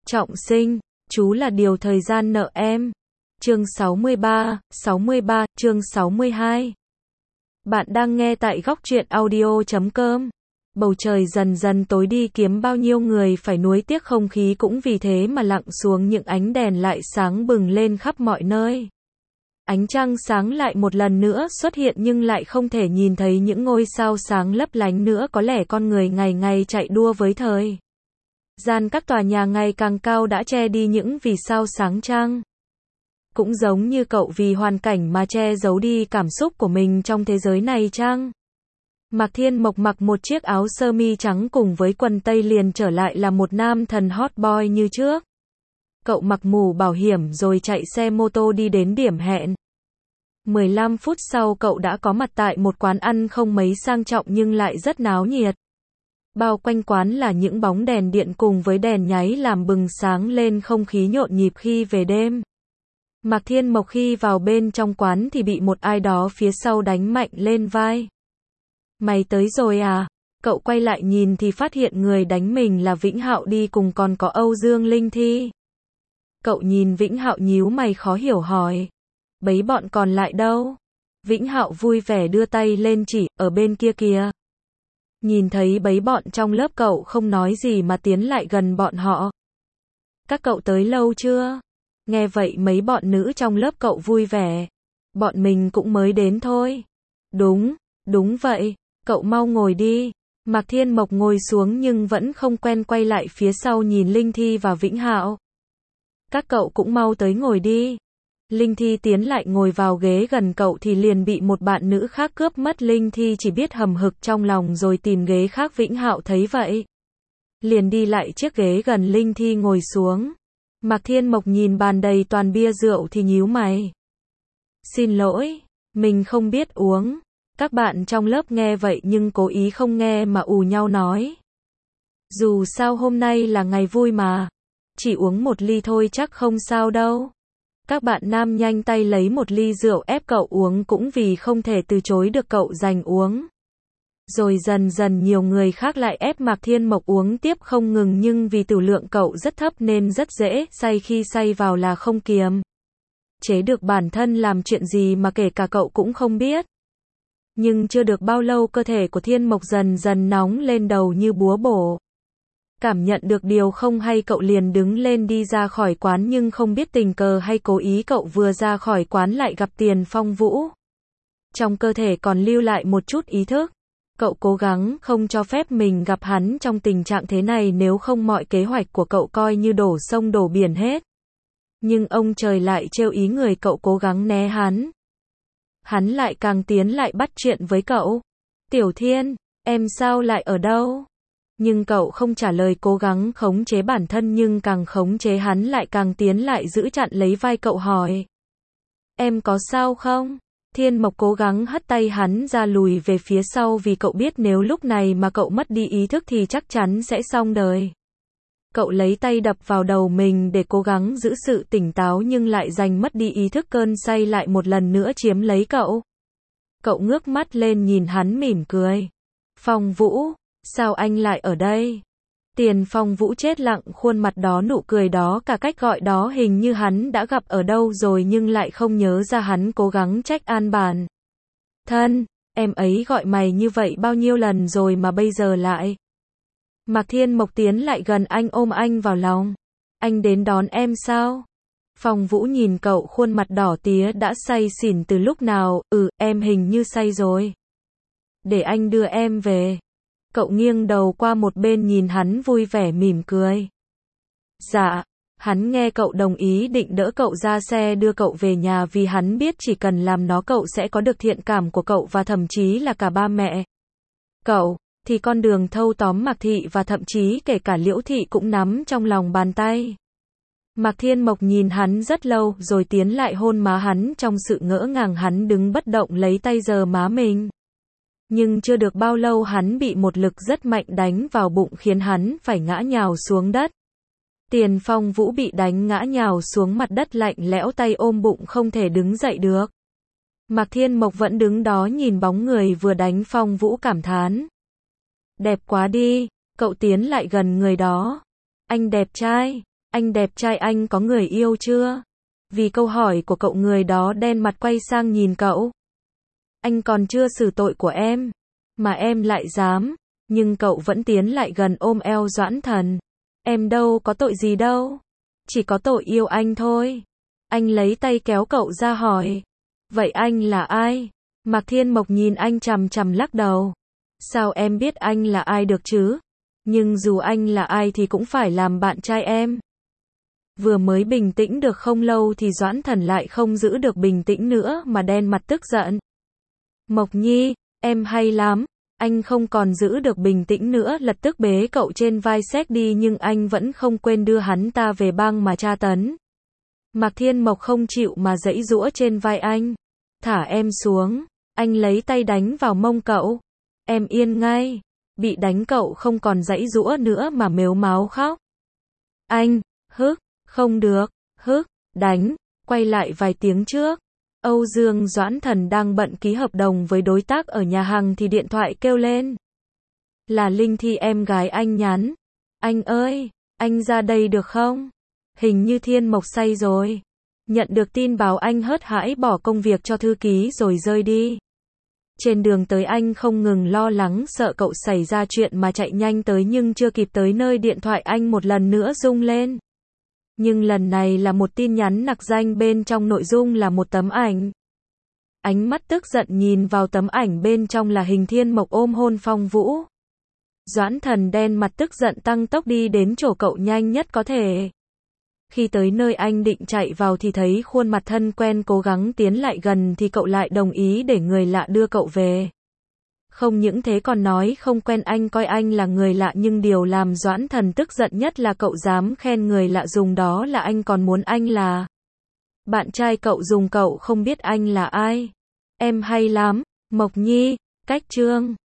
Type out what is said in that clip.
Trọng sinh, chú là điều thời gian nợ em. Chương 63, chương 62. Bạn đang nghe tại góc truyện audio.com. Bầu trời dần dần tối đi, kiếm bao nhiêu người phải nuối tiếc, không khí cũng vì thế mà lặng xuống, những ánh đèn lại sáng bừng lên khắp mọi nơi. Ánh trăng sáng lại một lần nữa xuất hiện nhưng lại không thể nhìn thấy những ngôi sao sáng lấp lánh nữa, có lẽ con người ngày ngày chạy đua với thời gian, các tòa nhà ngày càng cao đã che đi những vì sao sáng trăng. Cũng giống như cậu vì hoàn cảnh mà che giấu đi cảm xúc của mình trong thế giới này chăng? Mạc Thiên Mộc mặc một chiếc áo sơ mi trắng cùng với quần tây liền trở lại là một nam thần hot boy như trước. Cậu mặc mũ bảo hiểm rồi chạy xe mô tô đi đến điểm hẹn. 15 phút sau cậu đã có mặt tại một quán ăn không mấy sang trọng nhưng lại rất náo nhiệt. Bao quanh quán là những bóng đèn điện cùng với đèn nháy làm bừng sáng lên không khí nhộn nhịp khi về đêm. Mạc Thiên Mộc khi vào bên trong quán thì bị một ai đó phía sau đánh mạnh lên vai. Mày tới rồi à? Cậu quay lại nhìn thì phát hiện người đánh mình là Vĩnh Hạo đi cùng còn có Âu Dương Linh Thi. Cậu nhìn Vĩnh Hạo nhíu mày khó hiểu hỏi. Bấy bọn còn lại đâu? Vĩnh Hạo vui vẻ đưa tay lên chỉ, ở bên kia kìa. Nhìn thấy bấy bọn trong lớp cậu không nói gì mà tiến lại gần bọn họ. Các cậu tới lâu chưa? Nghe vậy mấy bọn nữ trong lớp cậu vui vẻ. Bọn mình cũng mới đến thôi. Đúng vậy, cậu mau ngồi đi. Mạc Thiên Mộc ngồi xuống nhưng vẫn không quen, quay lại phía sau nhìn Linh Thi và Vĩnh Hạo. Các cậu cũng mau tới ngồi đi. Linh Thi tiến lại ngồi vào ghế gần cậu thì liền bị một bạn nữ khác cướp mất. Linh Thi chỉ biết hầm hực trong lòng rồi tìm ghế khác. Vĩnh Hạo thấy vậy liền đi lại chiếc ghế gần Linh Thi ngồi xuống. Mạc Thiên Mộc nhìn bàn đầy toàn bia rượu thì nhíu mày. Xin lỗi, mình không biết uống. Các bạn trong lớp nghe vậy nhưng cố ý không nghe mà ù nhau nói. Dù sao hôm nay là ngày vui mà. Chỉ uống một ly thôi chắc không sao đâu. Các bạn nam nhanh tay lấy một ly rượu ép cậu uống, cũng vì không thể từ chối được cậu giành uống. Rồi dần dần nhiều người khác lại ép Mạc Thiên Mộc uống tiếp không ngừng, nhưng vì tử lượng cậu rất thấp nên rất dễ say, khi say vào là không kiềm chế được bản thân làm chuyện gì mà kể cả cậu cũng không biết. Nhưng chưa được bao lâu cơ thể của Thiên Mộc dần dần nóng lên, đầu như búa bổ. Cảm nhận được điều không hay cậu liền đứng lên đi ra khỏi quán, nhưng không biết tình cờ hay cố ý cậu vừa ra khỏi quán lại gặp Tiền Phong Vũ. Trong cơ thể còn lưu lại một chút ý thức. Cậu cố gắng không cho phép mình gặp hắn trong tình trạng thế này, nếu không mọi kế hoạch của cậu coi như đổ sông đổ biển hết. Nhưng ông trời lại trêu ý người, cậu cố gắng né hắn. Hắn lại càng tiến lại bắt chuyện với cậu. Tiểu Thiên, em sao lại ở đâu? Nhưng cậu không trả lời, cố gắng khống chế bản thân nhưng càng khống chế hắn lại càng tiến lại giữ chặn lấy vai cậu hỏi. Em có sao không? Thiên Mộc cố gắng hất tay hắn ra lùi về phía sau, vì cậu biết nếu lúc này mà cậu mất đi ý thức thì chắc chắn sẽ xong đời. Cậu lấy tay đập vào đầu mình để cố gắng giữ sự tỉnh táo nhưng lại giành mất đi ý thức, cơn say lại một lần nữa chiếm lấy cậu. Cậu ngước mắt lên nhìn hắn mỉm cười. Phong Vũ, sao anh lại ở đây? Tiền Phong Vũ chết lặng, khuôn mặt đó, nụ cười đó, cả cách gọi đó hình như hắn đã gặp ở đâu rồi nhưng lại không nhớ ra. Hắn cố gắng trách an bản thân, em ấy gọi mày như vậy bao nhiêu lần rồi mà bây giờ lại. Mạc Thiên Mộc tiến lại gần anh, ôm anh vào lòng. Anh đến đón em sao? Phong Vũ nhìn cậu, khuôn mặt đỏ tía, đã say xỉn từ lúc nào? Em hình như say rồi. Để anh đưa em về. Cậu nghiêng đầu qua một bên nhìn hắn vui vẻ mỉm cười. Dạ. Hắn nghe cậu đồng ý định đỡ cậu ra xe đưa cậu về nhà, vì hắn biết chỉ cần làm nó cậu sẽ có được thiện cảm của cậu và thậm chí là cả ba mẹ cậu. Thì con đường thâu tóm Mạc Thị và thậm chí kể cả Liễu Thị cũng nắm trong lòng bàn tay. Mạc Thiên Mộc nhìn hắn rất lâu rồi tiến lại hôn má hắn. Trong sự ngỡ ngàng hắn đứng bất động lấy tay giờ má mình. Nhưng chưa được bao lâu hắn bị một lực rất mạnh đánh vào bụng khiến hắn phải ngã nhào xuống đất. Tiền Phong Vũ bị đánh ngã nhào xuống mặt đất lạnh lẽo, tay ôm bụng không thể đứng dậy được. Mạc Thiên Mộc vẫn đứng đó nhìn bóng người vừa đánh Phong Vũ cảm thán. Đẹp quá đi, cậu tiến lại gần người đó. Anh đẹp trai. Anh đẹp trai, anh có người yêu chưa? Vì câu hỏi của cậu, người đó đen mặt quay sang nhìn cậu. Anh còn chưa xử tội của em, mà em lại dám. Nhưng cậu vẫn tiến lại gần ôm eo Doãn Thần. Em đâu có tội gì đâu. Chỉ có tội yêu anh thôi. Anh lấy tay kéo cậu ra hỏi. Vậy anh là ai? Mạc Thiên Mộc nhìn anh chằm chằm lắc đầu. Sao em biết anh là ai được chứ? Nhưng dù anh là ai thì cũng phải làm bạn trai em. Vừa mới bình tĩnh được không lâu thì Doãn Thần lại không giữ được bình tĩnh nữa mà đen mặt tức giận. Mộc Nhi, em hay lắm. Anh không còn giữ được bình tĩnh nữa, lập tức bế cậu trên vai xách đi, nhưng anh vẫn không quên đưa hắn ta về bang mà tra tấn. Mạc Thiên Mộc không chịu mà giãy giụa trên vai anh. Thả em xuống. Anh lấy tay đánh vào mông cậu. Em yên ngay. Bị đánh cậu không còn giãy giụa nữa mà mếu máo khóc. Anh, không được, đánh, quay lại vài tiếng trước. Âu Dương Doãn Thần đang bận ký hợp đồng với đối tác ở nhà hàng thì điện thoại kêu lên. Là Linh Thi, em gái anh nhắn. Anh ơi, anh ra đây được không? Hình như Thiên Mộc say rồi. Nhận được tin báo anh hớt hải bỏ công việc cho thư ký rồi rơi đi. Trên đường tới anh không ngừng lo lắng sợ cậu xảy ra chuyện mà chạy nhanh tới, nhưng chưa kịp tới nơi điện thoại anh một lần nữa rung lên. Nhưng lần này là một tin nhắn nặc danh, bên trong nội dung là một tấm ảnh. Ánh mắt tức giận nhìn vào tấm ảnh, bên trong là hình Thiên Mộc ôm hôn Phong Vũ. Doãn Thần đen mặt tức giận tăng tốc đi đến chỗ cậu nhanh nhất có thể. Khi tới nơi anh định chạy vào thì thấy khuôn mặt thân quen, cố gắng tiến lại gần thì cậu lại đồng ý để người lạ đưa cậu về. Không những thế còn nói không quen anh, coi anh là người lạ, nhưng điều làm Doãn Thần tức giận nhất là cậu dám khen người lạ dùng đó là anh, còn muốn anh là bạn trai cậu dùng cậu không biết anh là ai. Em hay lắm, Mộc Nhi, cách chương